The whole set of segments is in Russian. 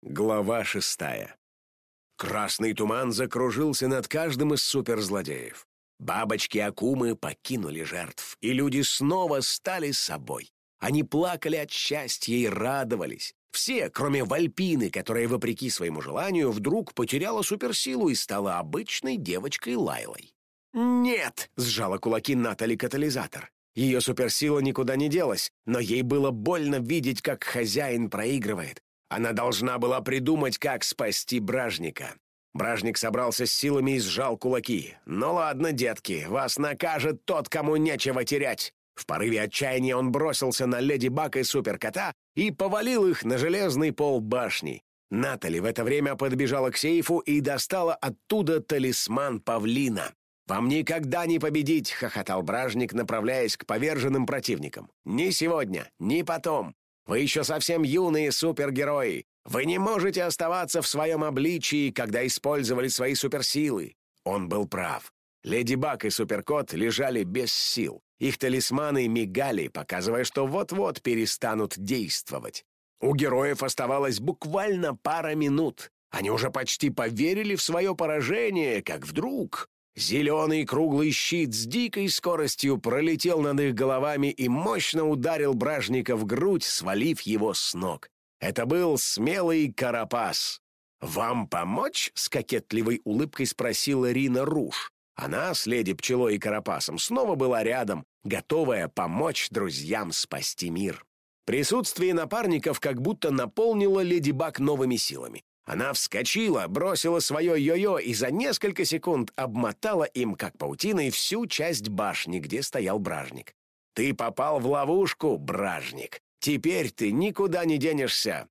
Глава 6. Красный туман закружился над каждым из суперзлодеев. Бабочки-акумы покинули жертв, и люди снова стали собой. Они плакали от счастья и радовались. Все, кроме Вальпины, которая, вопреки своему желанию, вдруг потеряла суперсилу и стала обычной девочкой Лайлой. «Нет!» — сжала кулаки Натали Катализатор. Ее суперсила никуда не делась, но ей было больно видеть, как хозяин проигрывает. Она должна была придумать, как спасти Бражника. Бражник собрался с силами и сжал кулаки. «Ну ладно, детки, вас накажет тот, кому нечего терять». В порыве отчаяния он бросился на Леди Баг и Суперкота и повалил их на железный пол башни. Натали в это время подбежала к сейфу и достала оттуда талисман павлина. «Вам никогда не победить!» — хохотал Бражник, направляясь к поверженным противникам. «Ни сегодня, ни потом. Вы еще совсем юные супергерои. Вы не можете оставаться в своем обличии, когда использовали свои суперсилы». Он был прав. Леди Баг и Суперкот лежали без сил. Их талисманы мигали, показывая, что вот-вот перестанут действовать. У героев оставалось буквально пара минут. Они уже почти поверили в свое поражение, как вдруг зеленый круглый щит с дикой скоростью пролетел над их головами и мощно ударил Бражника в грудь, свалив его с ног. Это был смелый Карапас. «Вам помочь?» — с кокетливой улыбкой спросила Рина Руж. Она с Леди Пчелой и Карапасом снова была рядом, готовая помочь друзьям спасти мир. Присутствие напарников как будто наполнило Леди Баг новыми силами. Она вскочила, бросила свое йо-йо и за несколько секунд обмотала им, как паутиной, всю часть башни, где стоял Бражник. «Ты попал в ловушку, Бражник. Теперь ты никуда не денешься.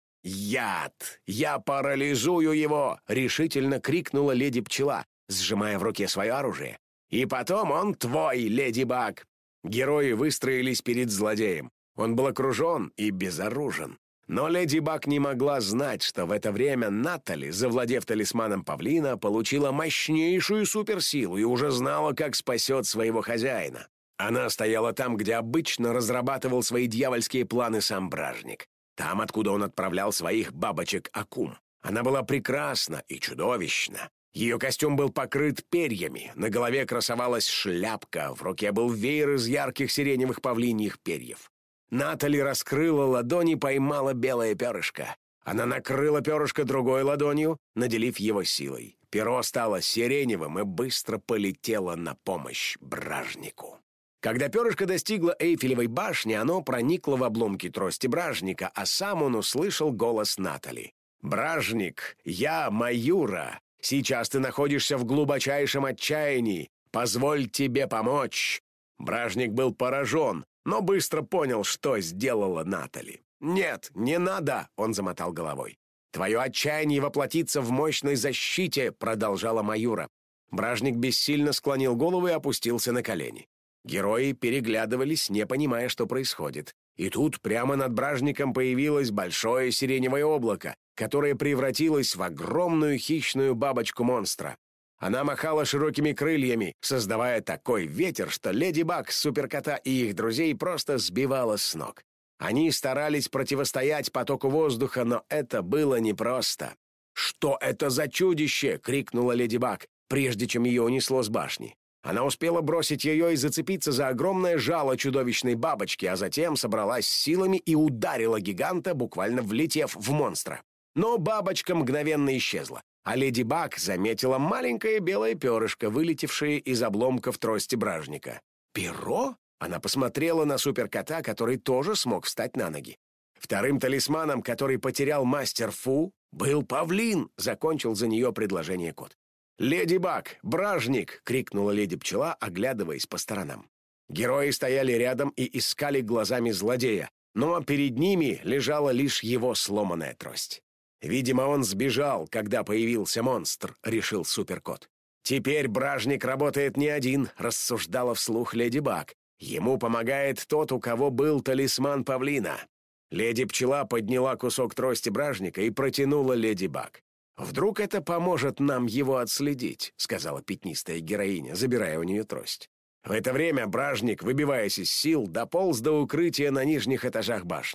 Яд! Я парализую его!» — решительно крикнула Леди Пчела, сжимая в руке свое оружие. «И потом он твой, Леди Баг!» Герои выстроились перед злодеем. Он был окружен и безоружен. Но Леди Баг не могла знать, что в это время Натали, завладев талисманом павлина, получила мощнейшую суперсилу и уже знала, как спасет своего хозяина. Она стояла там, где обычно разрабатывал свои дьявольские планы сам Бражник. Там, откуда он отправлял своих бабочек-акум. Она была прекрасна и чудовищна. Ее костюм был покрыт перьями, на голове красовалась шляпка, в руке был веер из ярких сиреневых павлиньих перьев. Натали раскрыла ладонь и поймала белое перышко. Она накрыла перышко другой ладонью, наделив его силой. Перо стало сиреневым и быстро полетело на помощь Бражнику. Когда перышко достигло Эйфелевой башни, оно проникло в обломки трости Бражника, а сам он услышал голос Натали. «Бражник, я Маюра. Сейчас ты находишься в глубочайшем отчаянии. Позволь тебе помочь». Бражник был поражен, но быстро понял, что сделала Натали. «Нет, не надо!» — он замотал головой. «Твое отчаяние воплотится в мощной защите!» — продолжала Маюра. Бражник бессильно склонил голову и опустился на колени. Герои переглядывались, не понимая, что происходит. И тут прямо над Бражником появилось большое сиреневое облако, которое превратилось в огромную хищную бабочку-монстра. Она махала широкими крыльями, создавая такой ветер, что Леди Баг, Суперкота и их друзей просто сбивала с ног. Они старались противостоять потоку воздуха, но это было непросто. «Что это за чудище?» — крикнула Леди Баг, прежде чем ее унесло с башни. Она успела бросить ее и зацепиться за огромное жало чудовищной бабочки, а затем собралась с силами и ударила гиганта, буквально влетев в монстра. Но бабочка мгновенно исчезла. А Леди Баг заметила маленькое белое перышко, вылетевшее из обломков трости Бражника. «Перо?» Она посмотрела на Суперкота, который тоже смог встать на ноги. «Вторым талисманом, который потерял мастер Фу, был павлин», — закончил за нее предложение кот. «Леди Баг, Бражник!» — крикнула Леди Пчела, оглядываясь по сторонам. Герои стояли рядом и искали глазами злодея, но перед ними лежала лишь его сломанная трость. «Видимо, он сбежал, когда появился монстр», — решил Суперкот. «Теперь Бражник работает не один», — рассуждала вслух Леди Баг. «Ему помогает тот, у кого был талисман павлина». Леди Пчела подняла кусок трости Бражника и протянула Леди Баг. «Вдруг это поможет нам его отследить», — сказала пятнистая героиня, забирая у нее трость. В это время Бражник, выбиваясь из сил, дополз до укрытия на нижних этажах башни.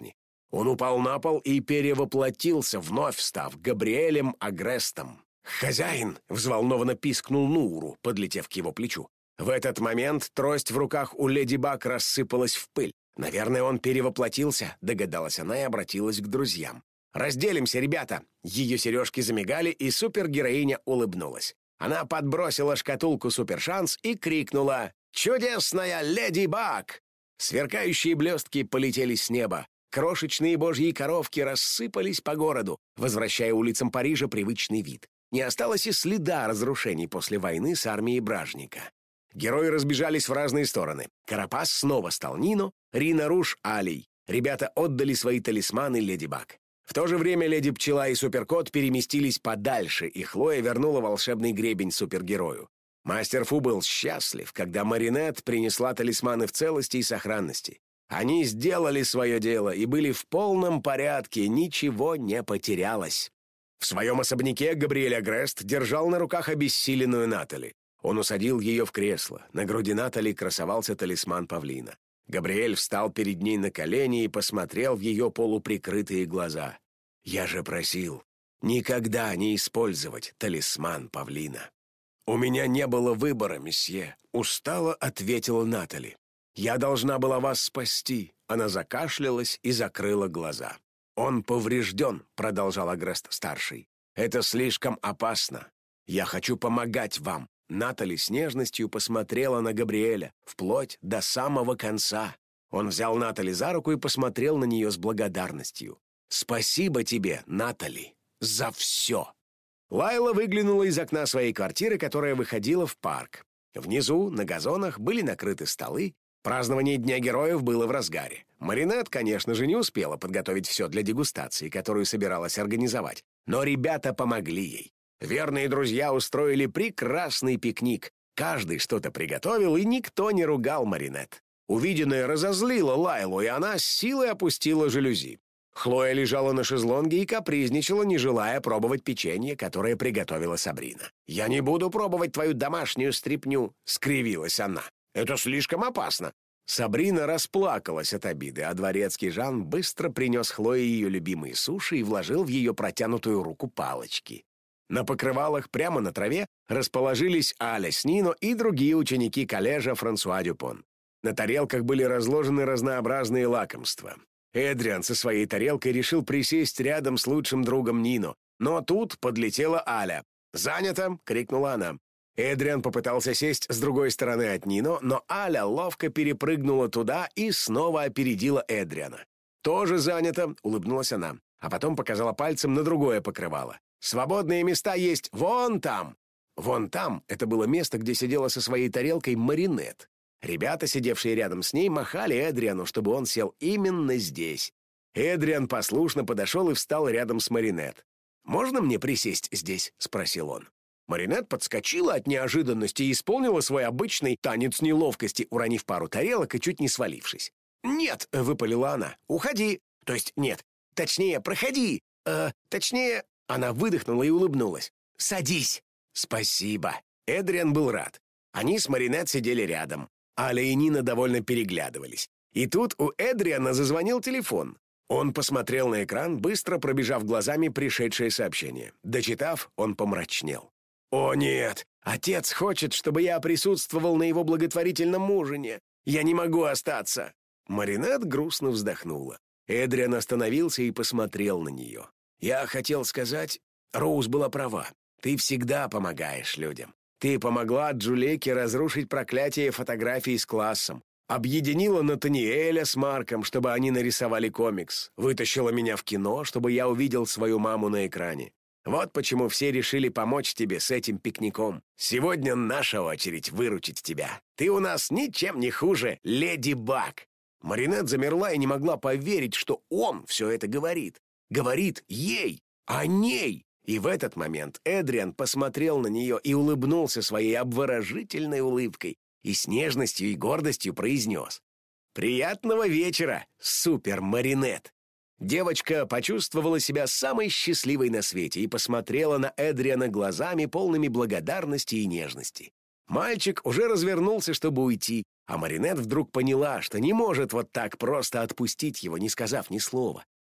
Он упал на пол и перевоплотился, вновь став Габриэлем Агрестом. «Хозяин!» — взволнованно пискнул Нуру, подлетев к его плечу. В этот момент трость в руках у Леди Баг рассыпалась в пыль. «Наверное, он перевоплотился», — догадалась она и обратилась к друзьям. «Разделимся, ребята!» Ее сережки замигали, и супергероиня улыбнулась. Она подбросила шкатулку супершанс и крикнула: «Чудесная Леди Баг!» Сверкающие блестки полетели с неба. Крошечные божьи коровки рассыпались по городу, возвращая улицам Парижа привычный вид. Не осталось и следа разрушений после войны с армией Бражника. Герои разбежались в разные стороны. Карапас снова стал Нино, Рина Руж — Алей. Ребята отдали свои талисманы Леди Баг. В то же время Леди Пчела и Суперкот переместились подальше, и Хлоя вернула волшебный гребень супергерою. Мастер Фу был счастлив, когда Маринет принесла талисманы в целости и сохранности. Они сделали свое дело и были в полном порядке, ничего не потерялось. В своем особняке Габриэль Агрест держал на руках обессиленную Натали. Он усадил ее в кресло. На груди Натали красовался талисман павлина. Габриэль встал перед ней на колени и посмотрел в ее полуприкрытые глаза. «Я же просил никогда не использовать талисман павлина». «У меня не было выбора, месье», — устало ответила Натали. «Я должна была вас спасти». Она закашлялась и закрыла глаза. «Он поврежден», — продолжал Агрест-старший. «Это слишком опасно. Я хочу помогать вам». Натали с нежностью посмотрела на Габриэля, вплоть до самого конца. Он взял Натали за руку и посмотрел на нее с благодарностью. «Спасибо тебе, Натали, за все!» Лайла выглянула из окна своей квартиры, которая выходила в парк. Внизу, на газонах, были накрыты столы. Празднование Дня Героев было в разгаре. Маринет, конечно же, не успела подготовить все для дегустации, которую собиралась организовать, но ребята помогли ей. Верные друзья устроили прекрасный пикник. Каждый что-то приготовил, и никто не ругал Маринет. Увиденное разозлило Лайлу, и она с силой опустила жалюзи. Хлоя лежала на шезлонге и капризничала, не желая пробовать печенье, которое приготовила Сабрина. «Я не буду пробовать твою домашнюю стряпню», — скривилась она. «Это слишком опасно». Сабрина расплакалась от обиды, а дворецкий Жан быстро принес Хлое ее любимые суши и вложил в ее протянутую руку палочки. На покрывалах прямо на траве расположились Аля с Нино и другие ученики коллежа Франсуа Дюпон. На тарелках были разложены разнообразные лакомства. Эдриан со своей тарелкой решил присесть рядом с лучшим другом Нино, но тут подлетела Аля. «Занято!» — крикнула она. Эдриан попытался сесть с другой стороны от Нино, но Аля ловко перепрыгнула туда и снова опередила Эдриана. «Тоже занято!» — улыбнулась она, а потом показала пальцем на другое покрывало. «Свободные места есть вон там!» Вон там — это было место, где сидела со своей тарелкой Маринет. Ребята, сидевшие рядом с ней, махали Эдриану, чтобы он сел именно здесь. Эдриан послушно подошел и встал рядом с Маринет. «Можно мне присесть здесь?» — спросил он. Маринет подскочила от неожиданности и исполнила свой обычный танец неловкости, уронив пару тарелок и чуть не свалившись. «Нет!» — выпалила она. «Уходи!» «То есть нет. Точнее, проходи!» Точнее...» Она выдохнула и улыбнулась. «Садись!» «Спасибо!» Эдриан был рад. Они с Маринет сидели рядом. Аля и Нина довольно переглядывались. И тут у Эдриана зазвонил телефон. Он посмотрел на экран, быстро пробежав глазами пришедшее сообщение. Дочитав, он помрачнел. «О нет! Отец хочет, чтобы я присутствовал на его благотворительном ужине. Я не могу остаться!» Маринет грустно вздохнула. Эдриан остановился и посмотрел на нее. «Я хотел сказать, Роуз была права. Ты всегда помогаешь людям. Ты помогла Джулеке разрушить проклятие фотографий с классом. Объединила Натаниэля с Марком, чтобы они нарисовали комикс. Вытащила меня в кино, чтобы я увидел свою маму на экране. Вот почему все решили помочь тебе с этим пикником. Сегодня наша очередь выручить тебя. Ты у нас ничем не хуже Леди Баг». Маринет замерла и не могла поверить, что он все это говорит. Говорит ей, о ней. И в этот момент Эдриан посмотрел на нее и улыбнулся своей обворожительной улыбкой и с нежностью и гордостью произнес: «Приятного вечера, супер-Маринет!» Девочка почувствовала себя самой счастливой на свете и посмотрела на Эдриана глазами, полными благодарности и нежности. Мальчик уже развернулся, чтобы уйти, а Маринет вдруг поняла, что не может вот так просто отпустить его, не сказав ни слова.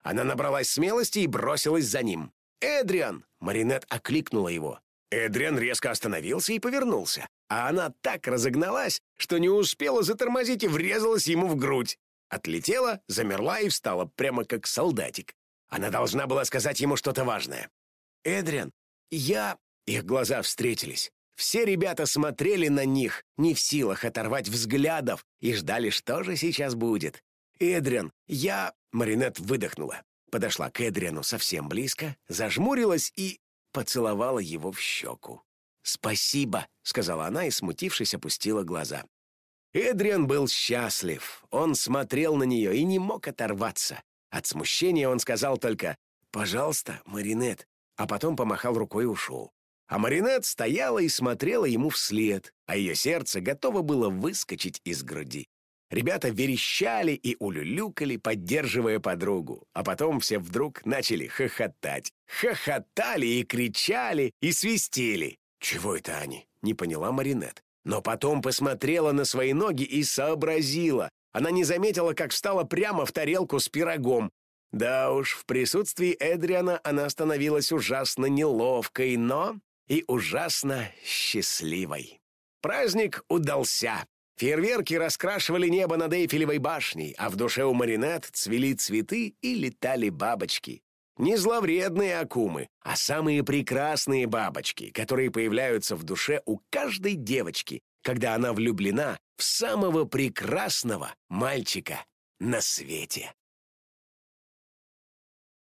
Она набралась смелости и бросилась за ним. «Эдриан!» — Маринет окликнула его. Эдриан резко остановился и повернулся, а она так разогналась, что не успела затормозить и врезалась ему в грудь. Отлетела, замерла и встала прямо как солдатик. Она должна была сказать ему что-то важное. «Эдриан, я...» Их глаза встретились. Все ребята смотрели на них, не в силах оторвать взглядов, и ждали, что же сейчас будет. «Эдриан, я...» Маринет выдохнула. Подошла к Эдриану совсем близко, зажмурилась и поцеловала его в щеку. «Спасибо», — сказала она и, смутившись, опустила глаза. Эдриан был счастлив. Он смотрел на нее и не мог оторваться. От смущения он сказал только «Пожалуйста, Маринет», а потом помахал рукой и ушел. А Маринет стояла и смотрела ему вслед, а ее сердце готово было выскочить из груди. Ребята верещали и улюлюкали, поддерживая подругу, а потом все вдруг начали хохотать. Хохотали и кричали, и свистели. «Чего это они?» — не поняла Маринет. Но потом посмотрела на свои ноги и сообразила. Она не заметила, как встала прямо в тарелку с пирогом. Да уж, в присутствии Эдриана она становилась ужасно неловкой, но и ужасно счастливой. Праздник удался. Фейерверки раскрашивали небо над Эйфелевой башней, а в душе у Маринет цвели цветы и летали бабочки. Не зловредные акумы, а самые прекрасные бабочки, которые появляются в душе у каждой девочки, когда она влюблена в самого прекрасного мальчика на свете.